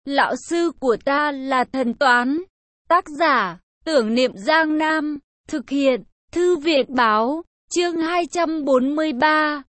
Lão sư của ta là thần toán. Tác giả, Tưởng Niệm Giang Nam. Thực hiện, Thư viện Báo. Chương 243.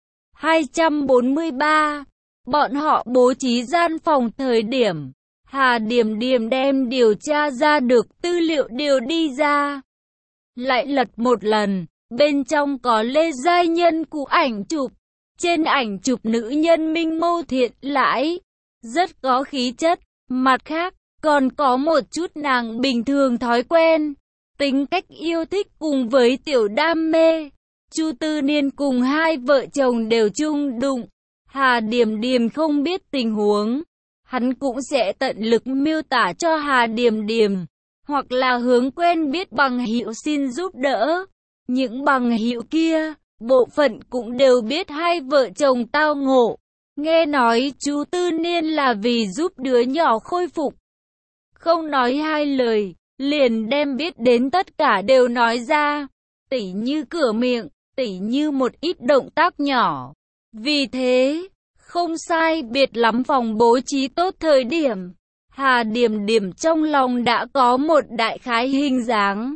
243. Bọn họ bố trí gian phòng thời điểm Hà Điềm Điềm đem điều tra ra được tư liệu điều đi ra. Lại lật một lần, bên trong có Lê Giai Nhân cụ ảnh chụp. Trên ảnh chụp nữ nhân minh mâu thiện lãi, rất có khí chất. Mặt khác, còn có một chút nàng bình thường thói quen, tính cách yêu thích cùng với tiểu đam mê. Chu Tư Niên cùng hai vợ chồng đều chung đụng. Hà Điềm Điềm không biết tình huống, hắn cũng sẽ tận lực miêu tả cho Hà Điềm Điềm, hoặc là hướng quen biết bằng hữu xin giúp đỡ. Những bằng hữu kia, bộ phận cũng đều biết hai vợ chồng tao ngộ. Nghe nói chú Tư Niên là vì giúp đứa nhỏ khôi phục. Không nói hai lời, liền đem biết đến tất cả đều nói ra. Tỉ như cửa miệng, tỉ như một ít động tác nhỏ. Vì thế, không sai biệt lắm phòng bố trí tốt thời điểm. Hà Điềm Điềm trong lòng đã có một đại khái hình dáng.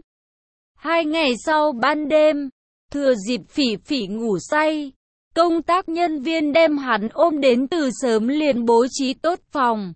2 ngày sau ban đêm, thừa dịp Phỉ Phỉ ngủ say, công tác nhân viên đem hắn ôm đến từ sớm liền bố trí tốt phòng.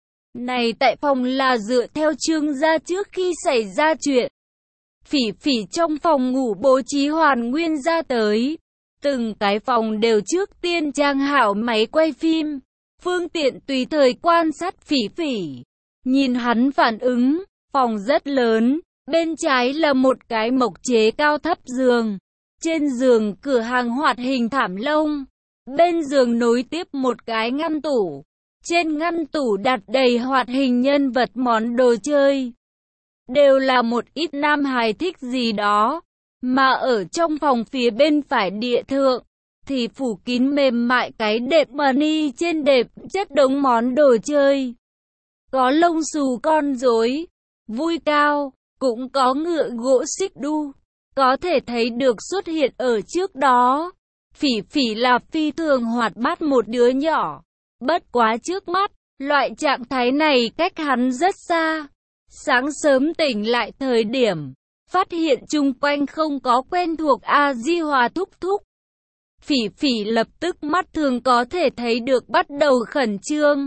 Này tại phòng là dựa theo Trương gia trước khi xảy ra chuyện. Phỉ Phỉ trong phòng ngủ bố trí hoàn nguyên ra tới. Từng cái phòng đều trước tiên trang hảo máy quay phim, phương tiện tùy thời quan sát Phỉ Phỉ. Nhìn hắn phản ứng, phòng rất lớn, bên trái là một cái mộc chế cao thấp giường. Trên giường cửa hàng hoạt hình thảm lông, bên giường nối tiếp một cái ngăn tủ. Trên ngăn tủ đặt đầy hoạt hình nhân vật món đồ chơi. Đều là một ít nam hài thích gì đó. Mà ở trong phòng phía bên phải địa thượng, thì phủ kín mềm mại cái đệm mani trên đệm chất đống món đồ chơi. Có lông xù con rối, vui cao, cũng có ngựa gỗ xích đu. Có thể thấy được xuất hiện ở trước đó. Phỉ Phỉ là phi thường hoạt bát một đứa nhỏ. Bất quá trước mắt, loại trạng thái này cách hắn rất xa. Sáng sớm tỉnh lại thời điểm, phát hiện chung quanh không có quen thuộc A Di Hòa thúc thúc. Phỉ Phỉ lập tức mắt thường có thể thấy được bắt đầu khẩn trương.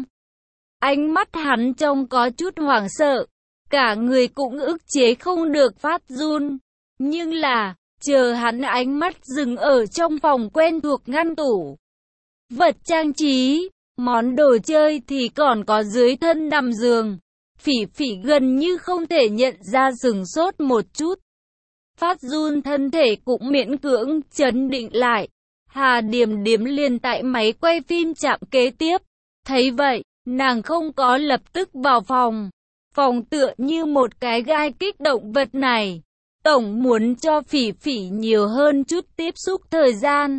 Ánh mắt hắn trông có chút hoảng sợ, cả người cũng ức chế không được phát run. Nhưng là, chờ hắn ánh mắt dừng ở trong phòng quen thuộc ngăn tủ. Vật trang trí, món đồ chơi thì còn có dưới thân nằm giường. Phỉ Phỉ gần như không thể nhận ra, sửng sốt một chút. Phát run thân thể cũng miễn cưỡng chấn định lại. Hà Điềm Điềm liền tại máy quay phim chạm kế tiếp. Thấy vậy, nàng không có lập tức vào phòng. Phòng tựa như một cái gai kích động vật này. Tổng muốn cho Phỉ Phỉ nhiều hơn chút tiếp xúc thời gian.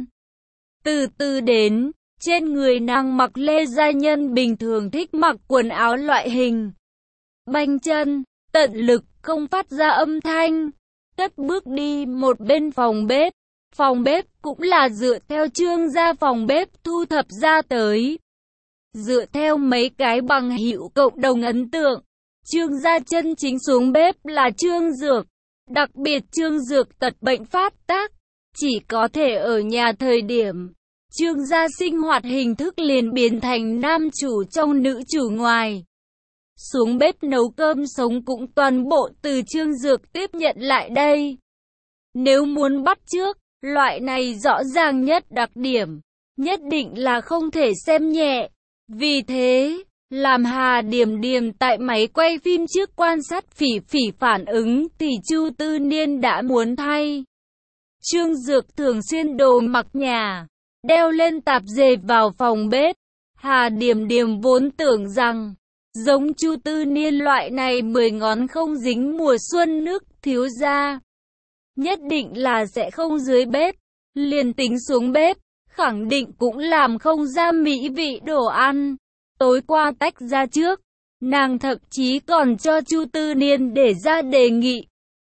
Từ từ đến, trên người nàng mặc Lê Giai Nhân bình thường thích mặc quần áo loại hình. Banh chân, tận lực không phát ra âm thanh. Cất bước đi một bên phòng bếp. Phòng bếp cũng là dựa theo Trương gia phòng bếp thu thập ra tới. Dựa theo mấy cái bằng hữu cộng đồng ấn tượng, Trương gia chân chính xuống bếp là Trương Dược. Đặc biệt Trương Dược tật bệnh phát tác, chỉ có thể ở nhà thời điểm. Trương gia sinh hoạt hình thức liền biến thành nam chủ trong nữ chủ ngoài. Xuống bếp nấu cơm sống cũng toàn bộ từ Trương Dược tiếp nhận lại đây. Nếu muốn bắt chước, loại này rõ ràng nhất đặc điểm, nhất định là không thể xem nhẹ. Vì thế, làm Hà Điềm Điềm tại máy quay phim trước quan sát Phỉ Phỉ phản ứng thì Chu Tư Niên đã muốn thay. Trương Dược thường xuyên đồ mặc nhà, đeo lên tạp dề vào phòng bếp. Hà Điềm Điềm vốn tưởng rằng, giống Chu Tư Niên loại này 10 ngón không dính mùa xuân nước thiếu gia, nhất định là sẽ không dưới bếp. Liền tính xuống bếp, khẳng định cũng làm không ra mỹ vị đồ ăn. Tối qua tách ra trước, nàng thậm chí còn cho Chu Tư Niên để ra đề nghị.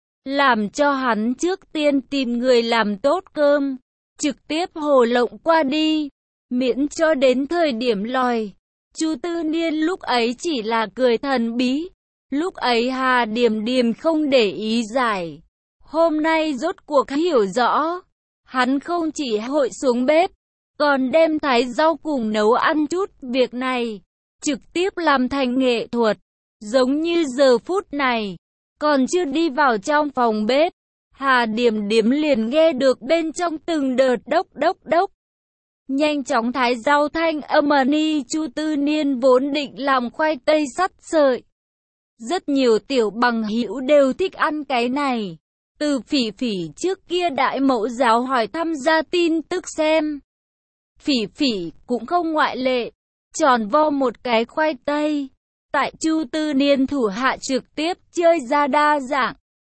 Làm cho hắn trước tiên tìm người làm tốt cơm, trực tiếp hồ lộng qua đi, miễn cho đến thời điểm lòi. Chu Tư Niên lúc ấy chỉ là cười thần bí. Lúc ấy Hà Điềm Điềm không để ý giải. Hôm nay rốt cuộc hiểu rõ. Hắn không chỉ hội xuống bếp, còn đem thái rau cùng nấu ăn chút việc này. Trực tiếp làm thành nghệ thuật. Giống như giờ phút này. Còn chưa đi vào trong phòng bếp. Hà Điềm Điềm liền nghe được bên trong từng đợt đốc đốc đốc. Nhanh chóng thái rau thanh âm ni. Chu Tư Niên vốn định làm khoai tây sắt sợi. Rất nhiều tiểu bằng hữu đều thích ăn cái này. Từ Phỉ Phỉ trước kia đại mẫu giáo hỏi thăm ra tin tức xem. Phỉ Phỉ cũng không ngoại lệ. Tròn vo một cái khoai tây. Tại Chu Tư Niên thủ hạ trực tiếp chơi ra đa dạng.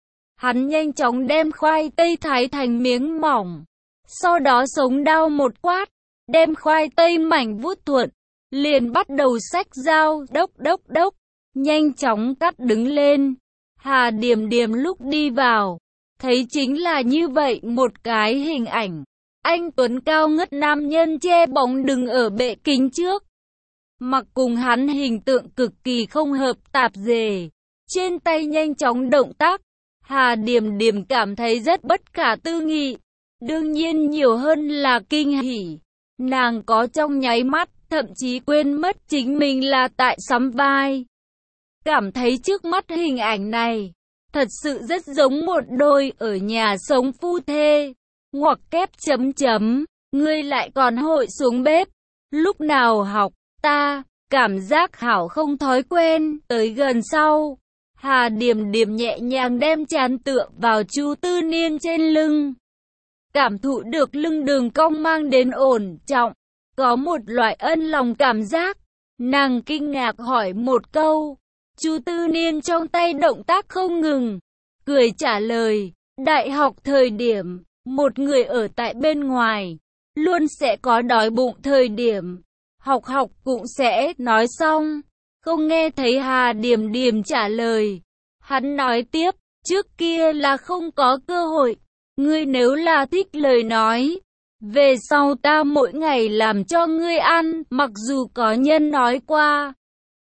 Hắn nhanh chóng đem khoai tây thái thành miếng mỏng. Sau đó sống đao một quát. Đem khoai tây mảnh vuốt thuận. Liền bắt đầu xách dao đốc đốc đốc. Nhanh chóng cắt đứng lên. Hà Điềm Điềm lúc đi vào. Thấy chính là như vậy một cái hình ảnh. Anh tuấn cao ngất nam nhân che bóng đứng ở bệ kính trước. Mặc cùng hắn hình tượng cực kỳ không hợp tạp dề. Trên tay nhanh chóng động tác. Hà Điềm Điềm cảm thấy rất bất khả tư nghị. Đương nhiên nhiều hơn là kinh hỉ. Nàng có trong nháy mắt, thậm chí quên mất chính mình là tại sắm vai. Cảm thấy trước mắt hình ảnh này, thật sự rất giống một đôi ở nhà sống phu thê. Ngoặc kép chấm chấm, ngươi lại còn hội xuống bếp. Lúc nào học, ta, cảm giác hảo không thói quen, tới gần sau. Hà Điềm Điềm nhẹ nhàng đem trán tựa vào Chu Tư Niên trên lưng. Cảm thụ được lưng đường cong mang đến ổn trọng. Có một loại ân lòng cảm giác. Nàng kinh ngạc hỏi một câu. Chu Tư Niên trong tay động tác không ngừng. Cười trả lời. Đại học thời điểm, một người ở tại bên ngoài, luôn sẽ có đói bụng thời điểm. Học cũng sẽ nói xong. Không nghe thấy Hà Điềm Điềm trả lời. Hắn nói tiếp. Trước kia là không có cơ hội. Ngươi nếu là thích lời nói, về sau ta mỗi ngày làm cho ngươi ăn, mặc dù có nhân nói qua.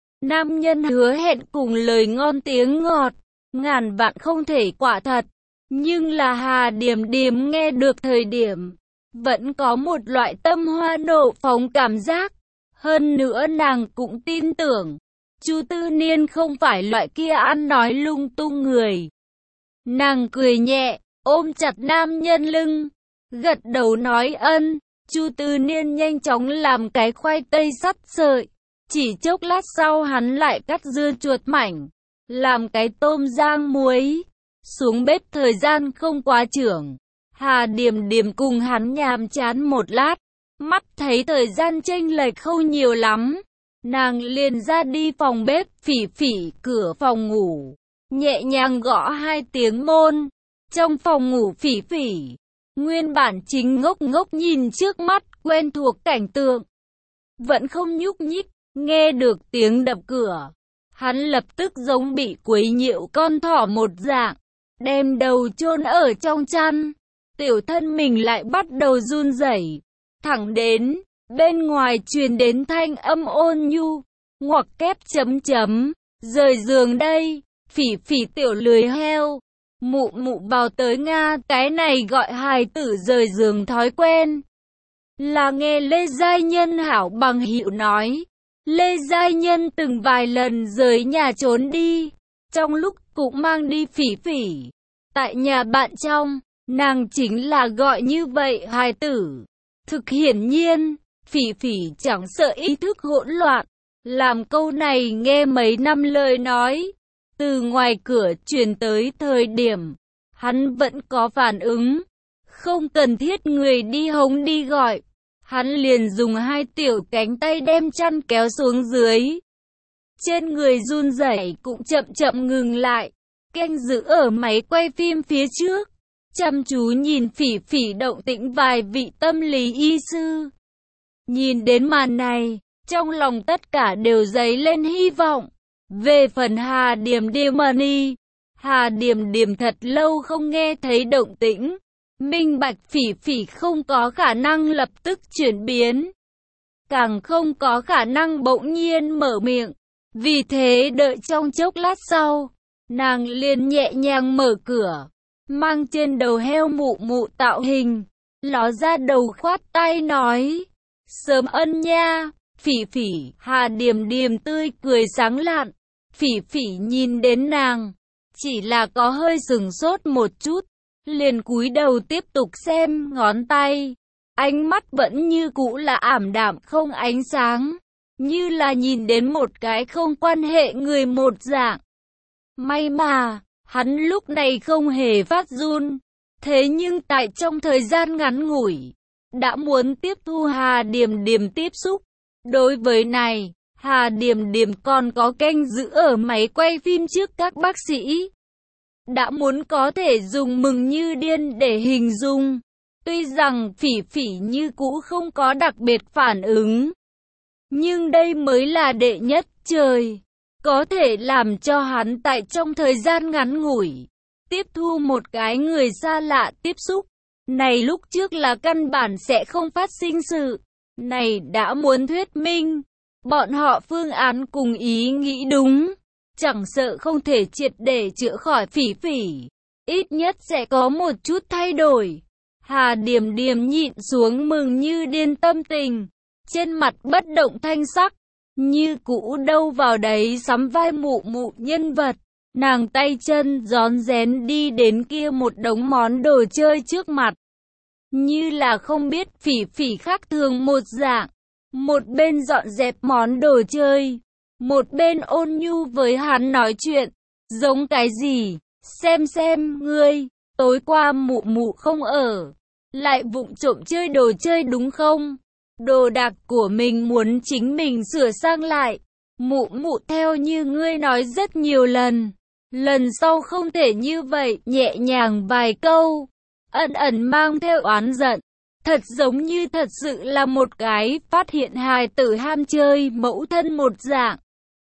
Nam nhân hứa hẹn cùng lời ngon tiếng ngọt, ngàn vạn không thể quả thật. Nhưng là Hà Điềm Điềm nghe được thời điểm, vẫn có một loại tâm hoa nộ phóng cảm giác. Hơn nữa nàng cũng tin tưởng, Chu Tư Niên không phải loại kia ăn nói lung tung người. Nàng cười nhẹ, ôm chặt nam nhân lưng, gật đầu nói ân. Chu Tư Niên nhanh chóng làm cái khoai tây sắt sợi. Chỉ chốc lát sau hắn lại cắt dưa chuột mảnh, làm cái tôm rang muối. Xuống bếp thời gian không quá trưởng. Hà Điềm Điềm cùng hắn nhàm chán một lát, mắt thấy thời gian chênh lệch không nhiều lắm. Nàng liền ra đi phòng bếp. Phỉ Phỉ cửa phòng ngủ, nhẹ nhàng gõ 2 tiếng môn. Trong phòng ngủ Phỉ Phỉ, nguyên bản chính ngốc ngốc nhìn trước mắt quen thuộc cảnh tượng, vẫn không nhúc nhích. Nghe được tiếng đập cửa, hắn lập tức giống bị quấy nhiễu con thỏ một dạng, đem đầu chôn ở trong chăn. Tiểu thân mình lại bắt đầu run rẩy. Thẳng đến bên ngoài truyền đến thanh âm ôn nhu, ngoặc kép chấm chấm, rời giường đây. Phỉ Phỉ tiểu lười heo, mụ bảo tới Nga, cái này gọi hài tử rời giường thói quen. Là nghe Lê Giai Nhân hảo bằng hữu nói, Lê Giai Nhân từng vài lần rời nhà trốn đi, trong lúc cũng mang đi Phỉ Phỉ. Tại nhà bạn trong, nàng chính là gọi như vậy hài tử. Thực hiển nhiên, Phỉ Phỉ chẳng sợ ý thức hỗn loạn, làm câu này nghe mấy năm lời nói. Từ ngoài cửa truyền tới thời điểm, hắn vẫn có phản ứng. Không cần thiết người đi hống đi gọi. Hắn liền dùng 2 tiểu cánh tay đem chăn kéo xuống dưới. Trên người run rẩy cũng chậm chậm ngừng lại. Canh giữ ở máy quay phim phía trước, chăm chú nhìn Phỉ Phỉ động tĩnh vài vị tâm lý y sư. Nhìn đến màn này, trong lòng tất cả đều dấy lên hy vọng. Về phần Hà Điềm Điềm Hà Điềm Điềm thật lâu không nghe thấy động tĩnh, minh bạch Phỉ Phỉ không có khả năng lập tức chuyển biến. càng không có khả năng bỗng nhiên mở miệng. Vì thế đợi trong chốc lát sau, nàng liền nhẹ nhàng mở cửa, mang trên đầu heo mụ mụ tạo hình, ló ra đầu khoát tay nói, sớm ân nha, Phỉ Phỉ. Hà Điềm Điềm tươi cười sáng lạn, Phỉ Phỉ nhìn đến nàng, chỉ là có hơi sừng sốt một chút, liền cúi đầu tiếp tục xem ngón tay, ánh mắt vẫn như cũ là ảm đạm không ánh sáng, như là nhìn đến một cái không quan hệ người một dạng. May mà, hắn lúc này không hề phát run, thế nhưng tại trong thời gian ngắn ngủi, đã muốn tiếp thu Hà Điềm Điềm tiếp xúc. Đối với này, Hà Điềm Điềm còn có canh giữ ở máy quay phim trước các bác sĩ. Đã muốn có thể dùng mừng như điên để hình dung. Tuy rằng Phỉ Phỉ như cũ không có đặc biệt phản ứng, nhưng đây mới là đệ nhất trời. Có thể làm cho hắn tại trong thời gian ngắn ngủi, tiếp thu một cái người xa lạ tiếp xúc. Này lúc trước là căn bản sẽ không phát sinh sự. Này đã muốn thuyết minh, bọn họ phương án cùng ý nghĩ đúng. Chẳng sợ không thể triệt để chữa khỏi Phỉ Phỉ, ít nhất sẽ có một chút thay đổi. Hà Điềm Điềm nhịn xuống mừng như điên tâm tình, trên mặt bất động thanh sắc, như cũ đâu vào đấy sắm vai mụ mụ nhân vật. Nàng tay chân rón rén đi đến kia một đống món đồ chơi trước mặt, như là không biết Phỉ Phỉ khác thường một dạng. Một bên dọn dẹp món đồ chơi, một bên ôn nhu với hắn nói chuyện. Giống cái gì? Xem ngươi, tối qua mụ mụ không ở, lại vụng trộm chơi đồ chơi đúng không? Đồ đạc của mình muốn chính mình sửa sang lại. Mụ mụ theo như ngươi nói rất nhiều lần, lần sau không thể như vậy. Nhẹ nhàng vài câu, ẩn ẩn mang theo oán giận, thật giống như thật sự là một cái phát hiện hài tử ham chơi mẫu thân một dạng.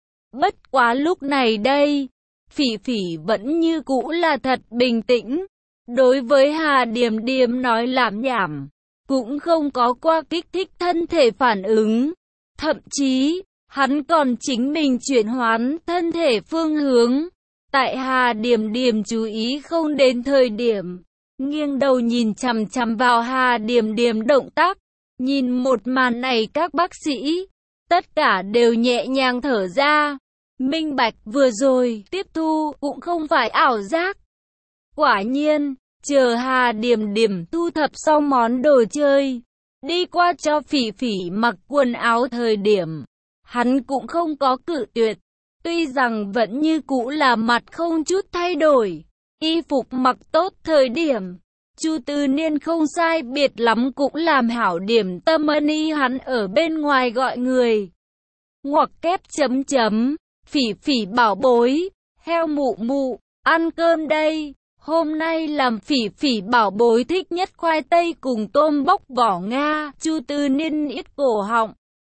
Bất quá lúc này đây, Phỉ Phỉ vẫn như cũ là thật bình tĩnh. Đối với Hà Điềm Điềm nói lảm nhảm, cũng không có qua kích thích thân thể phản ứng. Thậm chí, hắn còn chính mình chuyển hoán thân thể phương hướng. Tại Hà Điềm Điềm chú ý không đến thời điểm, nghiêng đầu nhìn chằm chằm vào Hà Điềm Điềm động tác. Nhìn một màn này các bác sĩ, tất cả đều nhẹ nhàng thở ra. Minh bạch vừa rồi tiếp thu cũng không phải ảo giác. Quả nhiên, chờ Hà Điềm Điềm thu thập xong món đồ chơi, đi qua cho Phỉ Phỉ mặc quần áo thời điểm, hắn cũng không có cự tuyệt. Tuy rằng vẫn như cũ là mặt không chút thay đổi, y phục mặc tốt thời điểm, Chu Tư Niên không sai biệt lắm cũng làm hảo điểm tâm y hắn ở bên ngoài gọi người. Ngoặc kép chấm chấm, Phỉ Phỉ bảo bối, heo mụ mụ, ăn cơm đây. Hôm nay làm Phỉ Phỉ bảo bối thích nhất khoai tây cùng tôm bóc vỏ Nga. Chu Tư Niên ít cổ họng,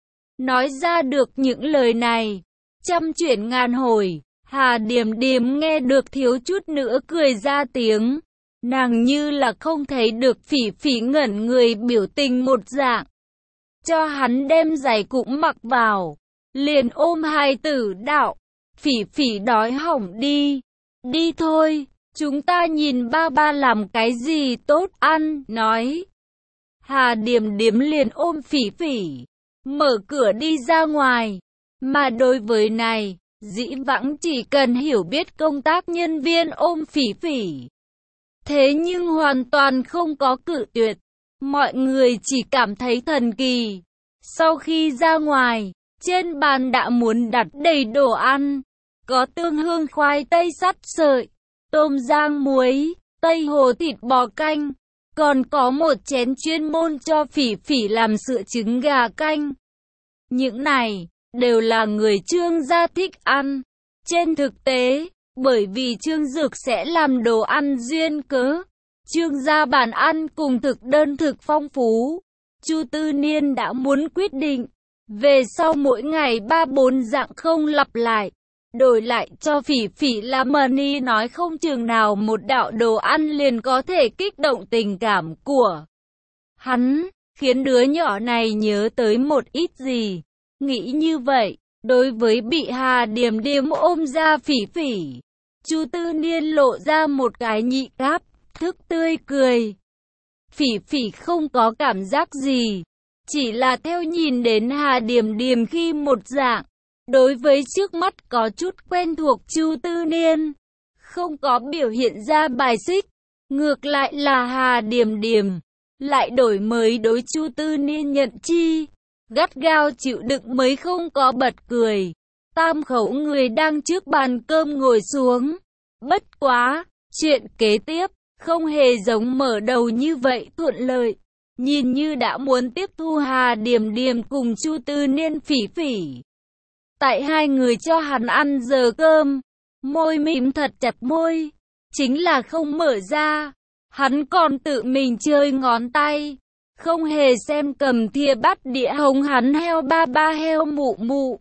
nói ra được những lời này. Trăm chuyển ngàn hồi, Hà Điềm Điềm nghe được thiếu chút nữa cười ra tiếng. Nàng như là không thấy được Phỉ Phỉ ngẩn người biểu tình một dạng. Cho hắn đem giày cũng mặc vào, liền ôm hài tử đạo, Phỉ Phỉ đói hỏng đi. Đi thôi, chúng ta nhìn ba ba làm cái gì tốt ăn, nói. Hà Điềm Điềm liền ôm Phỉ Phỉ, mở cửa đi ra ngoài. Mà đối với này, dĩ vãng chỉ cần hiểu biết công tác nhân viên ôm Phỉ Phỉ. Thế nhưng hoàn toàn không có cự tuyệt. Mọi người chỉ cảm thấy thần kỳ. Sau khi ra ngoài, trên bàn đã muốn đặt đầy đồ ăn. Có tương hương khoai tây sắt sợi, tôm rang muối, tây hồ thịt bò canh. Còn có một chén chuyên môn cho Phỉ Phỉ làm sữa trứng gà canh. Những này đều là người Trương gia thích ăn. Trên thực tế, bởi vì Trương Dược sẽ làm đồ ăn duyên cớ, Trương gia bàn ăn cùng thực đơn thực phong phú. Chu Tư Niên đã muốn quyết định, về sau mỗi ngày 3-4 dạng không lặp lại, đổi lại cho Phỉ Phỉ là money, nói không chừng nào một đạo đồ ăn liền có thể kích động tình cảm của hắn. khiến đứa nhỏ này nhớ tới một ít gì. Nghĩ như vậy, đối với bị Hà Điềm Điềm ôm ra Phỉ Phỉ, Chu Tư Niên lộ ra một cái nhị cáp, thức tươi cười. Phỉ Phỉ không có cảm giác gì, chỉ là theo nhìn đến Hà Điềm Điềm khi một dạng, đối với trước mắt có chút quen thuộc Chu Tư Niên, không có biểu hiện ra bài xích, ngược lại là Hà Điềm Điềm lại đổi mới đối Chu Tư Niên nhận chi, gắt gao chịu đựng mới không có bật cười. Tam khẩu người đang trước bàn cơm ngồi xuống. Bất quá, chuyện kế tiếp không hề giống mở đầu như vậy thuận lợi. Nhìn như đã muốn tiếp thu Hà Điềm Điềm cùng Chu Tư Niên Phỉ Phỉ. Tại hai người cho hắn ăn giờ cơm, môi mím thật chặt môi, chính là không mở ra. Hắn còn tự mình chơi ngón tay, không hề xem cầm thìa bắt đĩa hống hắn heo ba ba heo mụ mụ.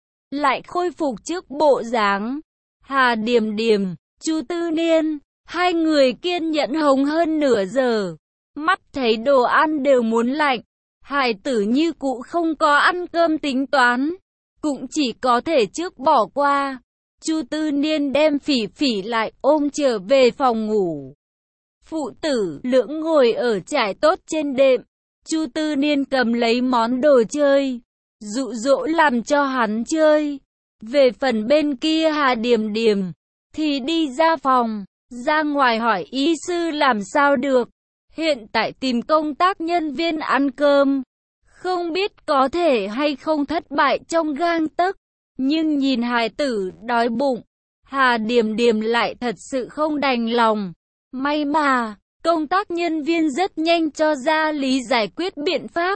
Lại khôi phục trước bộ dáng. Hà Điềm Điềm, Chu Tư Niên, hai người kiên nhẫn hống hơn nửa giờ. Mắt thấy đồ ăn đều muốn lạnh, hài tử như cụ không có ăn cơm tính toán, cũng chỉ có thể trước bỏ qua. Chu Tư Niên đem Phỉ Phỉ lại ôm trở về phòng ngủ. Phụ tử lưỡng ngồi ở trải tốt trên đệm, Chu Tư Niên cầm lấy món đồ chơi, dụ dỗ làm cho hắn chơi. Về phần bên kia Hà Điềm Điềm thì đi ra phòng, ra ngoài hỏi y sư làm sao được. Hiện tại tìm công tác nhân viên ăn cơm, không biết có thể hay không thất bại trong gang tấc. Nhưng nhìn hài tử đói bụng, Hà Điềm Điềm lại thật sự không đành lòng. May mà, công tác nhân viên rất nhanh cho ra lý giải quyết biện pháp.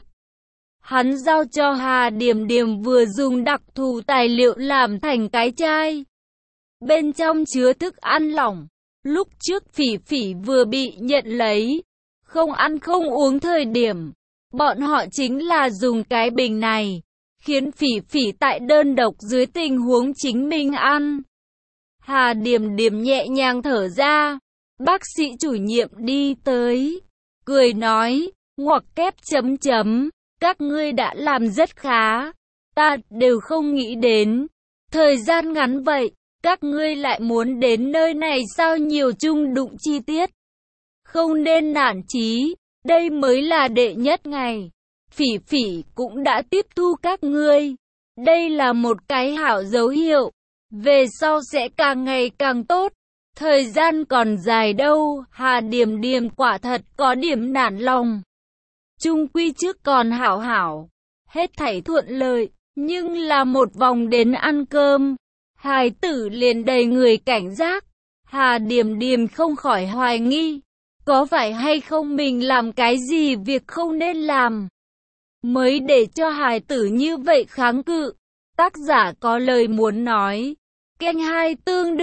Hắn giao cho Hà Điềm Điềm vừa dùng đặc thù tài liệu làm thành cái chai. Bên trong chứa thức ăn lỏng. Lúc trước Phỉ Phỉ vừa bị nhận lấy, không ăn không uống thời điểm, bọn họ chính là dùng cái bình này, khiến Phỉ Phỉ tại đơn độc dưới tình huống chính mình ăn. Hà Điềm Điềm nhẹ nhàng thở ra. Bác sĩ chủ nhiệm đi tới, cười nói, ngoặc kép chấm chấm, các ngươi đã làm rất khá, ta đều không nghĩ đến. Thời gian ngắn vậy, các ngươi lại muốn đến nơi này sao nhiều chung đụng chi tiết. Không nên nản chí, đây mới là đệ nhất ngày. Phỉ Phỉ cũng đã tiếp thu các ngươi. Đây là một cái hảo dấu hiệu, về sau sẽ càng ngày càng tốt. Thời gian còn dài đâu, Hà Điềm Điềm quả thật có điểm nản lòng. Chung quy trước còn hảo hảo, hết thảy thuận lợi, nhưng là một vòng đến ăn cơm, hài tử liền đầy người cảnh giác. Hà Điềm Điềm không khỏi hoài nghi, có phải hay không mình làm cái gì việc không nên làm, mới để cho hài tử như vậy kháng cự. Tác giả có lời muốn nói. Kênh 2 tương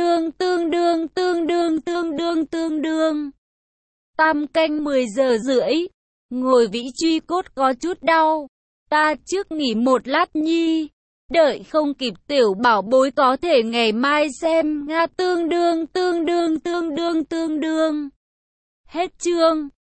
đương. Tam canh 10 giờ rưỡi. Ngồi vĩ truy cốt có chút đau. Ta trước nghỉ một lát nhi. Đợi không kịp tiểu bảo bối có thể ngày mai xem. Nga tương đương. Hết chương.